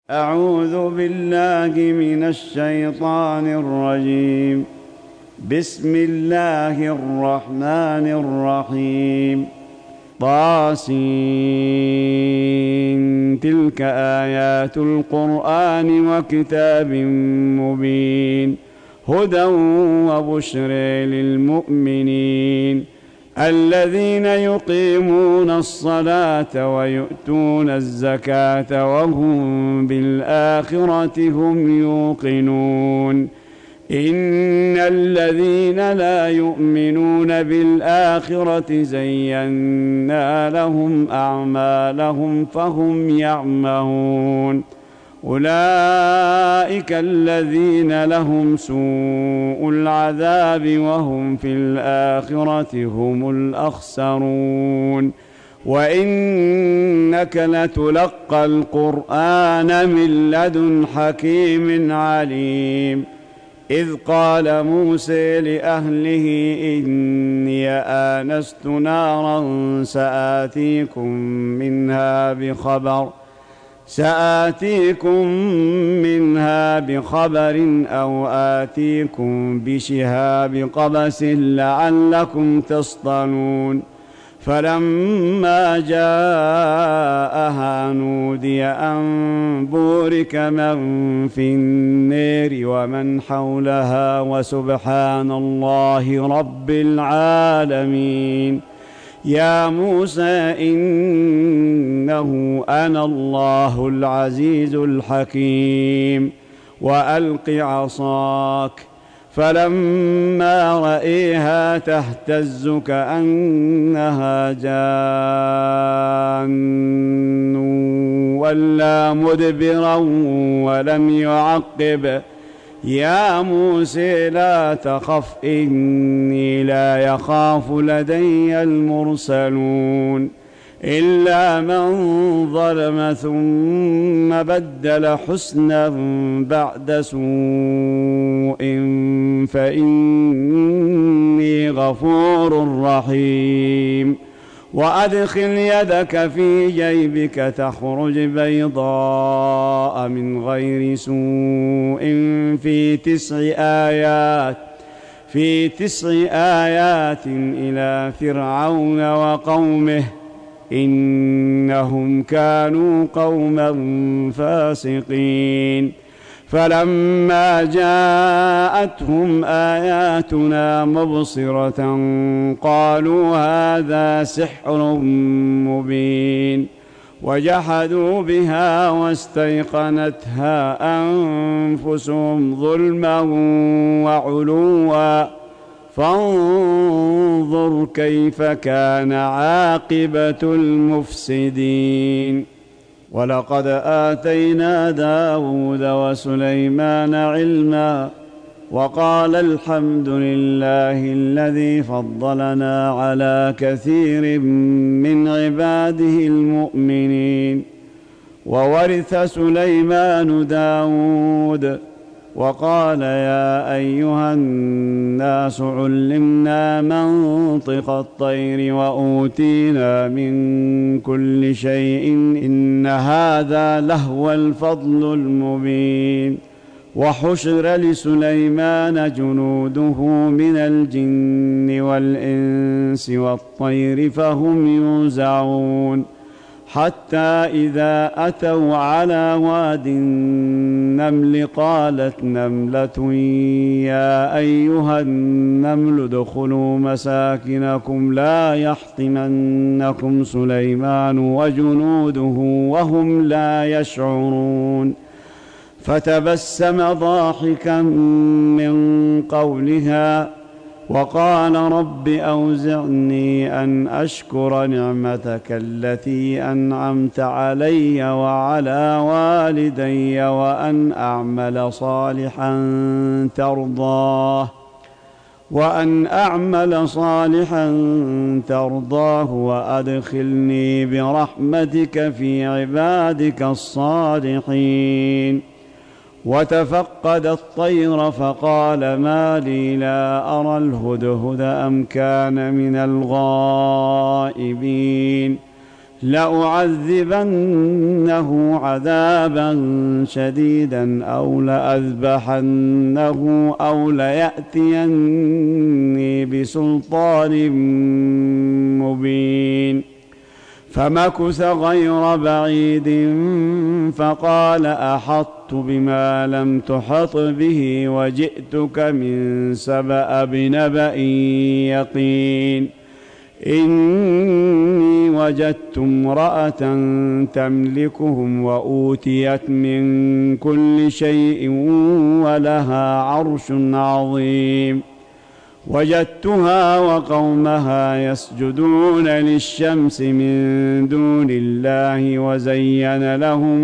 أعوذ بالله من الشيطان الرجيم. بسم الله الرحمن الرحيم. طاسين. تلك آيات القرآن وكتاب مبين، هدى وبشر للمؤمنين الذين يقيمون الصلاة ويؤتون الزكاة وهم بالآخرة هم يوقنون. إن الذين لا يؤمنون بالآخرة زينا لهم أعمالهم فهم يعمهون. أولئك الذين لهم سوء العذاب وهم في الآخرة هم الأخسرون. وإنك لتلقى القرآن من لدن حكيم عليم. إذ قال موسى لأهله إني آنست نارا سآتيكم منها بخبر أو آتيكم بشهاب قبس لعلكم تصطلون. فلما جاءها نودي أن بورك من في النار ومن حولها وسبحان الله رب العالمين. يا موسى إنه أنا الله العزيز الحكيم وألق عصاك. فلما رأيها تهتز كأنها جان ولا مدبرا ولم يعقب. يا موسى لا تخف إني لا يخاف لدي المرسلون إلا من ظلم ثم بدل حسنا بعد سوء فإني غفور رحيم. وأدخل يدك في جيبك تخرج بيضاء من غير سوء في تسع آيات إلى فرعون وقومه إنهم كانوا قوما فاسقين. فلما جاءتهم آياتنا مبصرة قالوا هذا سحر مبين، وجحدوا بها واستيقنتها أنفسهم ظلما وعلوا فانظر كيف كان عاقبة المفسدين. ولقد آتينا داود وسليمان علما وقال الحمد لله الذي فضلنا على كثير من عباده المؤمنين. وورث سليمان داود وقال يا أيها الناس علمنا منطق الطير وأوتينا من كل شيء إن هذا لهو الفضل المبين. وحشر لسليمان جنوده من الجن والإنس والطير فهم يوزعون حتى إذا أتوا على واد النمل قالت نملة يا أيها النمل ادخلوا مساكنكم لا يحطمنكم سليمان وجنوده وهم لا يشعرون. فتبسم ضاحكا من قولها وقال رب أوزعني أن أشكر نعمتك التي أنعمت علي وعلى والدي وأن أعمل صالحا ترضاه وأدخلني برحمتك في عبادك الصالحين. وتفقد الطير فقال ما لي لا أرى الهدهد أم كان من الغائبين. لأعذبنه عذابا شديدا أو لأذبحنه أو ليأتيني بسلطان مبين. فمكث غير بعيد فقال أحطت بما لم تحط به وجئتك من سبأ بنبأ يقين. إني وجدت امرأة تملكهم وأوتيت من كل شيء ولها عرش عظيم. وجدتها وقومها يسجدون للشمس من دون الله وزين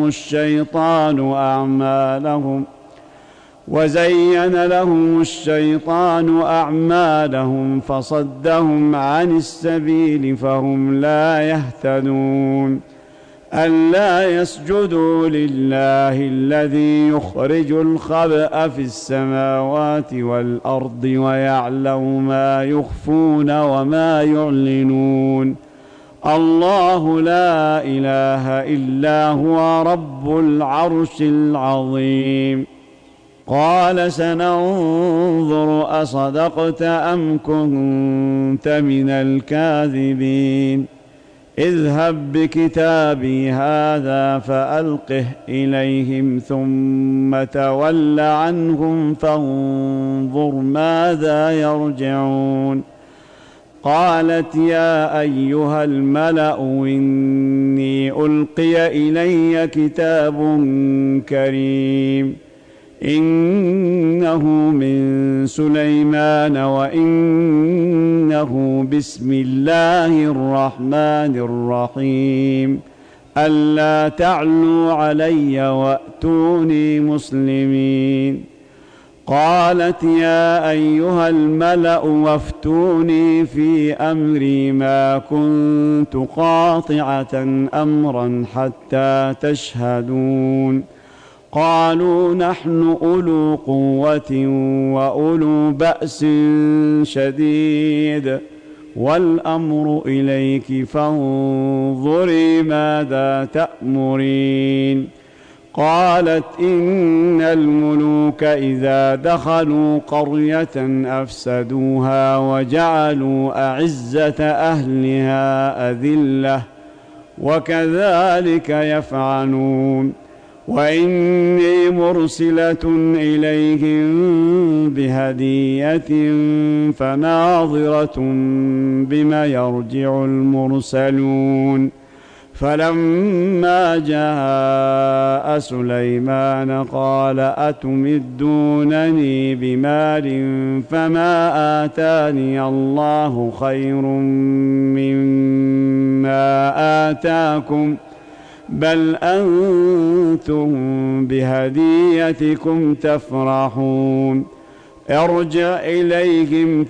لهم الشيطان أعمالهم فصدهم عن السبيل فهم لا يهتدون. ألا يسجدوا لله الذي يخرج الخبأ في السماوات والأرض ويعلم ما يخفون وما يعلنون. الله لا إله إلا هو رب العرش العظيم. قال سننظر أصدقت أم كنت من الكاذبين. اذهب بكتابي هذا فألقه إليهم ثم تول عنهم فانظر ماذا يرجعون. قالت يا أيها الملأ إني ألقي إلي كتاب كريم إنه من سليمان وإنه بسم الله الرحمن الرحيم ألا تعلوا علي وأتوني مسلمين. قالت يا أيها الملأ وافتوني في أمري ما كنت قاطعة أمرا حتى تشهدون. قالوا نحن أولو قوة وأولو بأس شديد والأمر إليك فانظري ماذا تأمرين. قالت إن الملوك إذا دخلوا قرية أفسدوها وجعلوا أعزة أهلها أذلة وكذلك يفعلون. وإني مرسلة إليهم بهدية فناظرة بما يرجع المرسلون. فلما جاء سليمان قال أتمدونني بمال فما آتاني الله خير مما آتاكم بل أنتم بهديتكم تفرحون. ارجع إليهم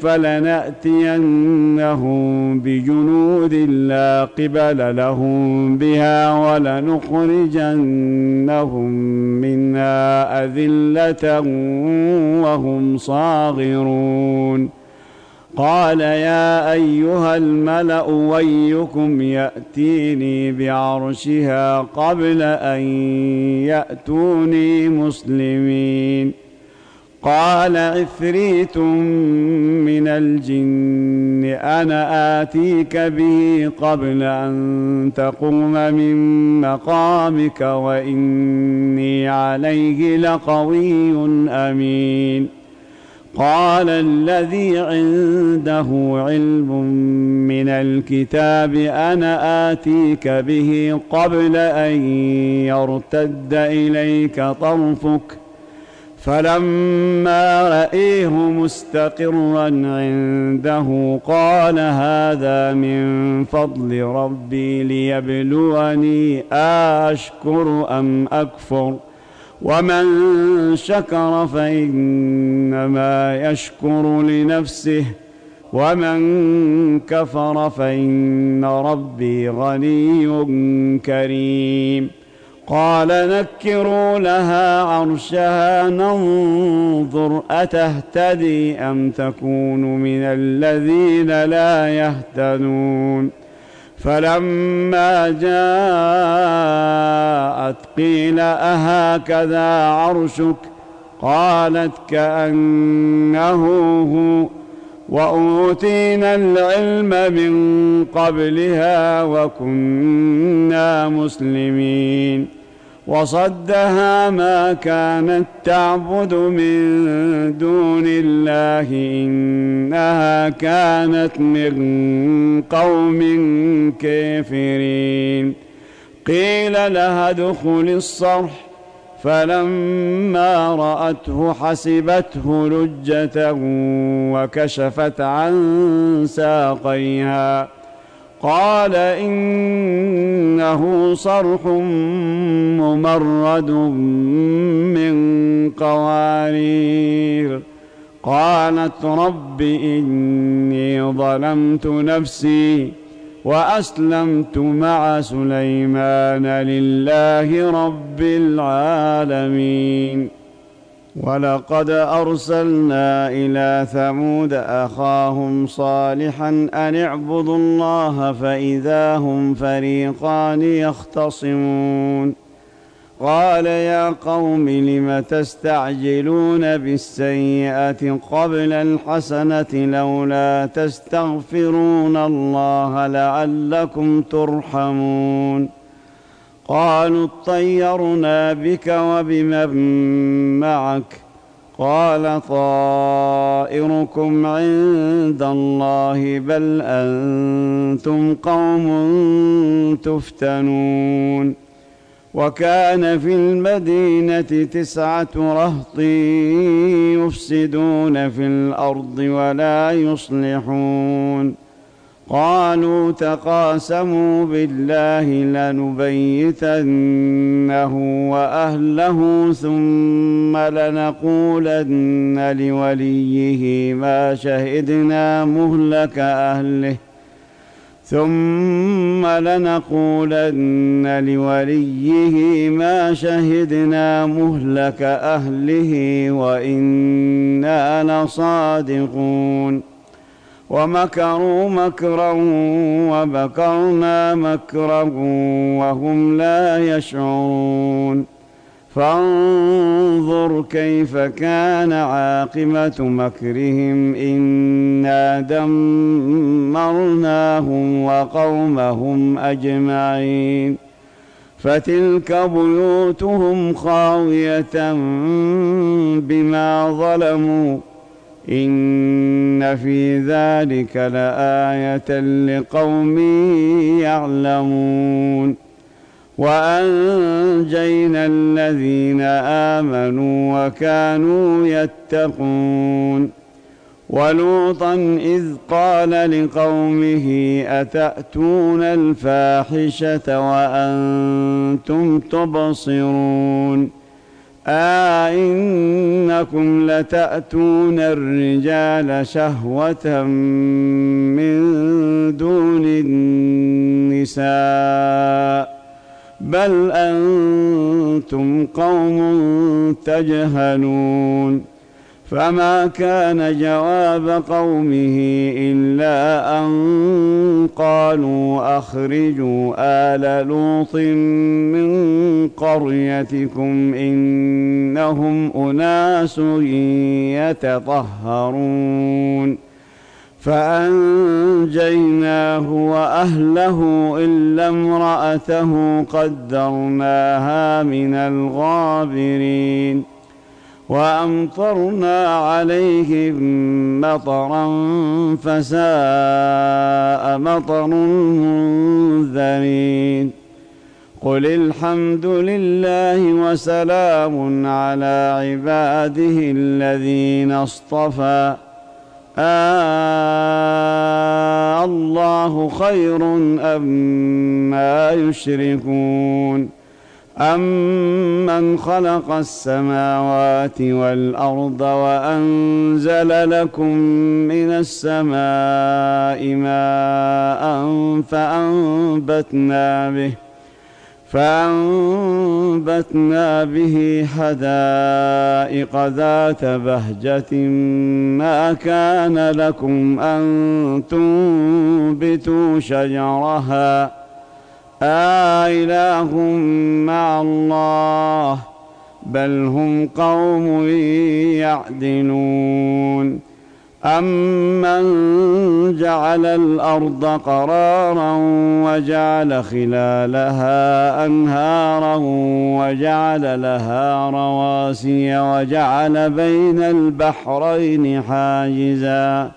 فلنأتينهم بجنود لا قبل لهم بها ولنخرجنهم منها أذلة وهم صاغرون. قال يا أيها الملأ ويكم يأتيني بعرشها قبل أن يأتوني مسلمين. قال عفريت من الجن أنا آتيك به قبل أن تقوم من مقامك وإني عليه لقوي أمين. قال الذي عنده علم من الكتاب أنا آتيك به قبل أن يرتد إليك طرفك فلما رأيه مستقرا عنده قال هذا من فضل ربي ليبلوني أشكر أم أكفر ومن شكر فإنما يشكر لنفسه ومن كفر فإن ربي غني كريم. قال نكروا لها عرشها ننظر أتهتدي أم تكون من الذين لا يهتدون. فلما جاءت قيل أهكذا عرشك؟ قالت كأنه هو، وأوتينا العلم من قبلها وكنا مسلمين. وصدها ما كانت تعبد من دون الله، إنها كانت من قوم كافرين. قيل لها ادخل الصرح، فلما رأته حسبته لجة وكشفت عن ساقيها، قال إنه صرح ممرد من قوارير. قالت رب إني ظلمت نفسي وأسلمت مع سليمان لله رب العالمين. ولقد أرسلنا إلى ثمود أخاهم صالحا أن اعبدوا الله فإذا هم فريقان يختصمون. قال يا قوم لم تستعجلون بالسيئة قبل الحسنة لولا تستغفرون الله لعلكم ترحمون. قالوا اطيرنا بك وبمن معك، قال طائركم عند الله بل أنتم قوم تفتنون. وكان في المدينة 9 رهط يفسدون في الأرض ولا يصلحون. قالوا تقاسموا بالله لنبيتنه وأهله ثم لنقولن لوليه ما شهدنا مهلك أهله وإنا لصادقون. ومكروا مكرا ومكرنا مكرا وهم لا يشعرون. فانظر كيف كان عاقبة مكرهم إنا دمرناهم وقومهم أجمعين. فتلك بيوتهم خاوية بما ظلموا إن في ذلك لآية لقوم يعلمون. وأنجينا الذين آمنوا وكانوا يتقون. ولوطا إذ قال لقومه أتأتون الفاحشة وأنتم تبصرون أئنكم لتأتون الرجال شهوة من دون النساء بل أنتم قوم تجهلون. فما كان جواب قومه إلا أن قالوا أخرجوا آل لوط من قريتكم إنهم أناس يتطهرون. فأنجيناه وأهله إلا امرأته قدرناها من الغابرين. وأمطرنا عليهم مطرا فساء مطر المنذرين. قل الحمد لله وسلام على عباده الذين اصطفى الله خير أما يشركون. أمن خلق السماوات والأرض وأنزل لكم من السماء ماء فأنبتنا به حدائق ذات بهجة ما كان لكم أن تنبتوا شجرها أإله مع الله بل هم قوم يعدلون أمن جعل الأرض قرارا وجعل خلالها أنهارا وجعل لها رواسي وجعل بين البحرين حاجزا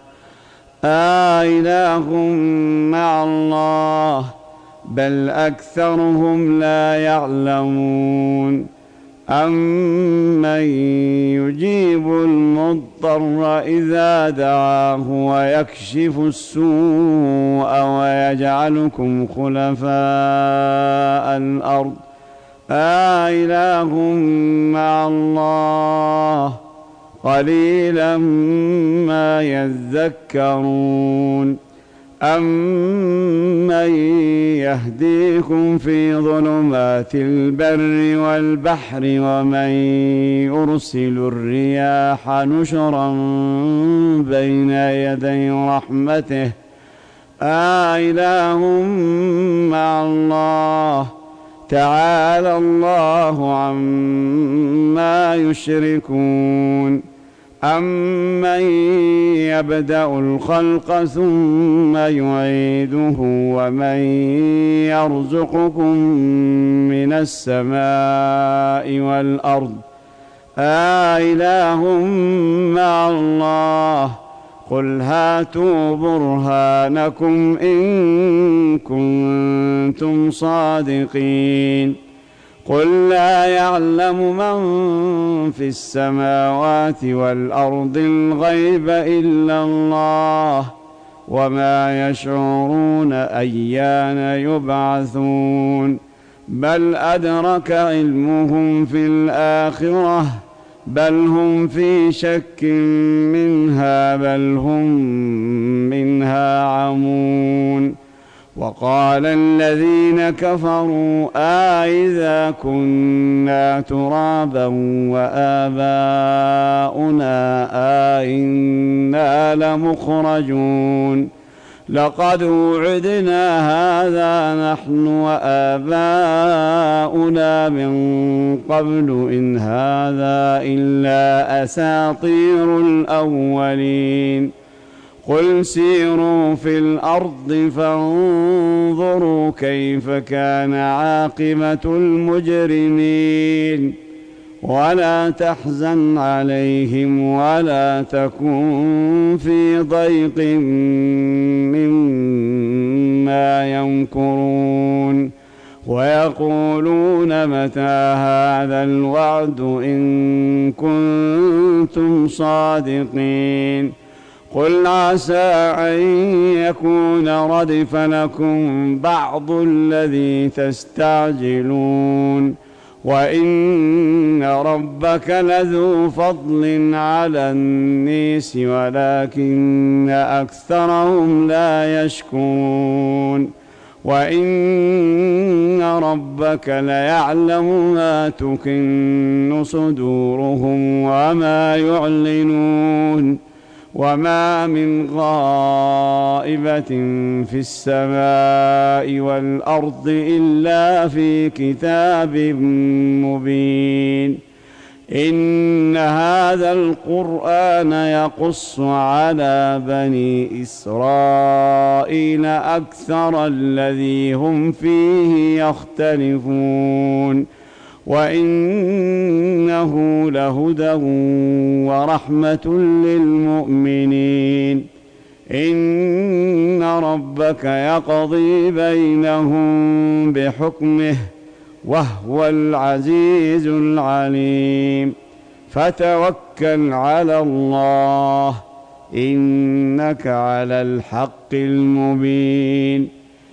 أإله مع الله بل أكثرهم لا يعلمون أمن يجيب المضطر إذا دعاه ويكشف السوء ويجعلكم خلفاء الأرض أإله مع الله قليلا ما يذكرون أمن يهديكم في ظلمات البر والبحر ومن يرسل الرياح نشرا بين يدي رحمته أإله مع الله تعالى الله عما يشركون أمن يبدأ الخلق ثم يعيده ومن يرزقكم من السماء والأرض أإله مع الله قل هاتوا برهانكم إن كنتم صادقين قل لا يعلم من في السماوات والأرض الغيب إلا الله وما يشعرون أيان يبعثون بل أدرك علمهم في الآخرة بل هم في شك منها بل هم منها عمون وقال الذين كفروا أإذا كنا ترابا وآباؤنا أإنا لمخرجون لقد وعدنا هذا نحن وآباؤنا من قبل إن هذا إلا أساطير الأولين قل سيروا في الأرض فانظروا كيف كان عاقبة المجرمين ولا تحزن عليهم ولا تكن في ضيق مما يمكرون ويقولون متى هذا الوعد إن كنتم صادقين قل عسى أن يكون ردف لكم بعض الذي تستعجلون وإن ربك لذو فضل على الناس ولكن أكثرهم لا يشكرون وإن ربك ليعلم ما تكن صدورهم وما يعلنون وما من غائبة في السماء والأرض إلا في كتاب مبين إن هذا القرآن يقص على بني إسرائيل أكثر الذي هم فيه يختلفون وإنه لهدى ورحمة للمؤمنين إن ربك يقضي بينهم بحكمه وهو العزيز العليم فتوكل على الله إنك على الحق المبين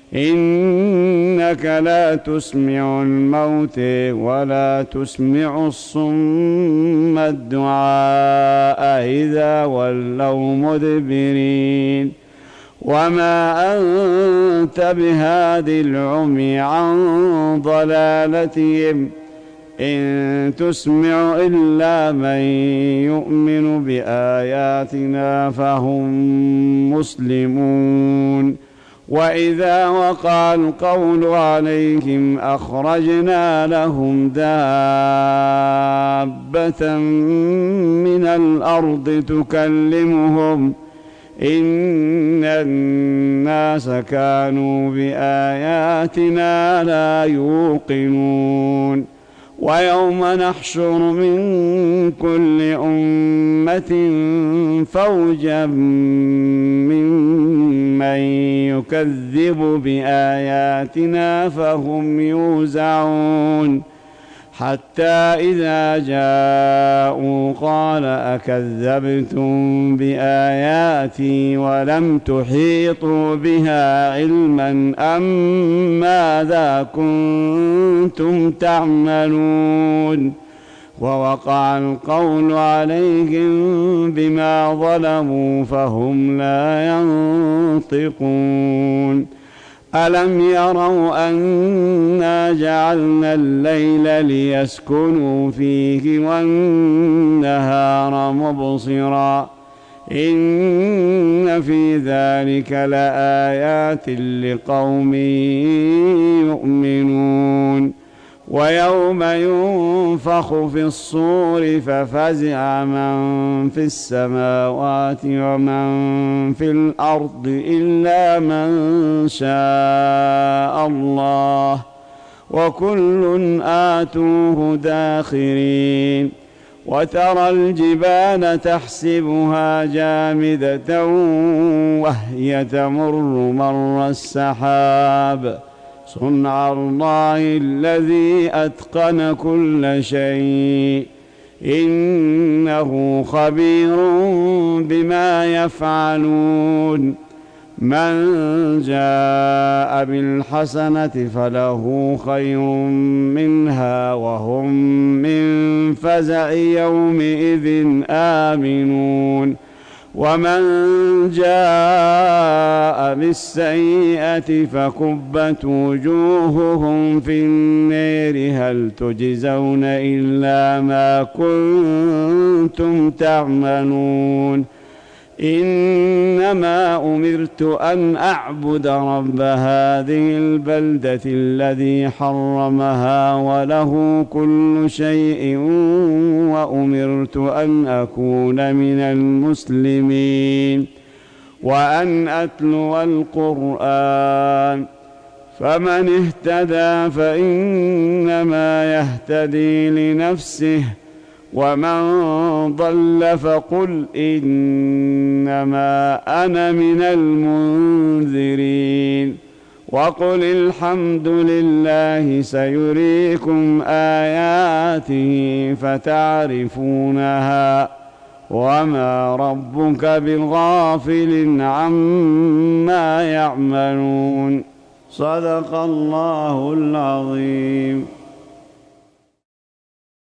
إنك لا تسمع الموت ولا تسمع الصم الدعاء إذا ولوا مدبرين وما أنت بهاد العمي عن ضلالتهم إن تسمع إلا من يؤمن بآياتنا فهم مسلمون وإذا وقع القول عليهم أخرجنا لهم دابة من الأرض تكلمهم إن الناس كانوا بآياتنا لا يوقنون ويوم نحشر من كل أمة فوجا ممن يكذب بآياتنا فهم يوزعون حتى إذا جاءوا قال أكذبتم بآياتي ولم تحيطوا بها علما أم ماذا كنتم تعملون ووقع القول عليهم بما ظلموا فهم لا ينطقون ألم يروا أنا جعلنا الليل ليسكنوا فيه والنهار مبصرا إن في ذلك لآيات لقوم يؤمنون ويوم ينفخ في الصور ففزع من في السماوات ومن في الأرض إلا من شاء الله وكل آتوه داخرين وترى الجبال تحسبها جامدة وهي تمر مر السحاب صنع الله الذي أتقن كل شيء إنه خبير بما يفعلون من جاء بالحسنة فله خير منها وهم من فزع يومئذ آمنون ومن جاء بالسيئة فكبت وجوههم في النار هل تجزون إلا ما كنتم تعملون إنما أمرت أن أعبد رب هذه البلدة الذي حرمها وله كل شيء وأمرت أن أكون من المسلمين وأن أتلو القرآن فمن اهتدى فإنما يهتدي لنفسه ومن ضل فقل إنما أنا من المنذرين وقل الحمد لله سيريكم آياته فتعرفونها وما ربك بغافل عما يعملون صدق الله العظيم.